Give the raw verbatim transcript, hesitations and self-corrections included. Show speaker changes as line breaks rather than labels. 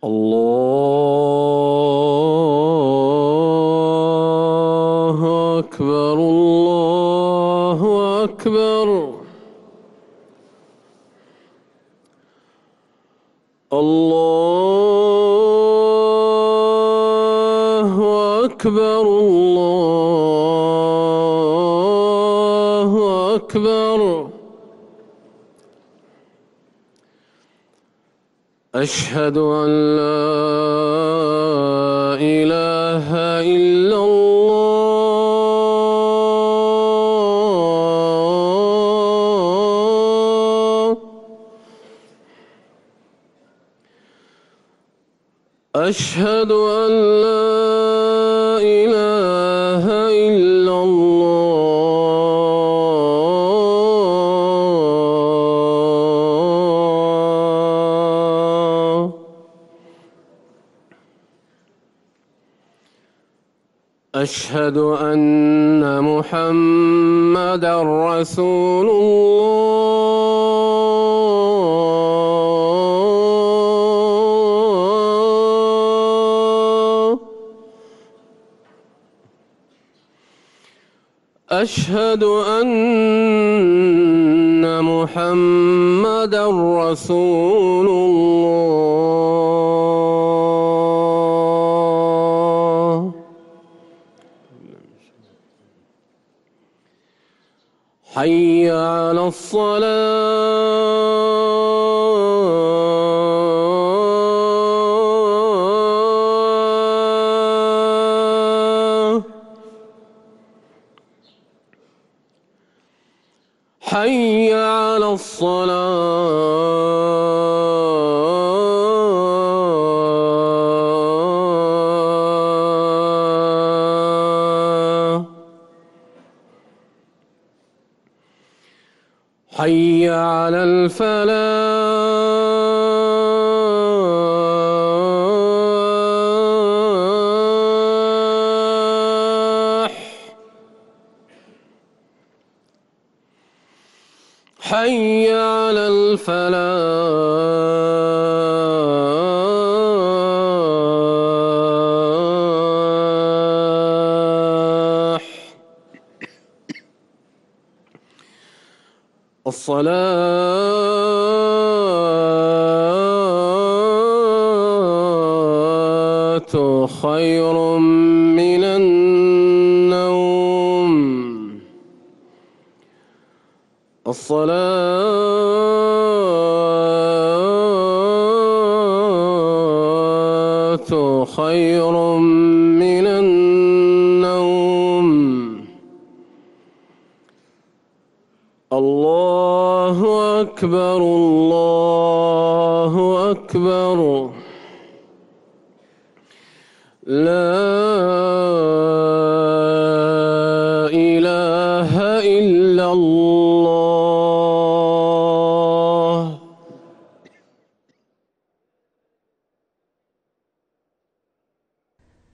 الله أكبر الله أكبر. الله أكبر الله أكبر. أشهد أن لا إله إلا الله. أشهد أن لا إله إلا الله. أشهد أن محمدًا رسول الله. أشهد أن محمدًا رسول الله. حي على الصلاة. حي على الصلاة. حي على الفلاح. حي على الفلاح. الصلاة خير من النوم. الصلاة خير من النوم. الله أكبر الله أكبر. لا إله إلا الله.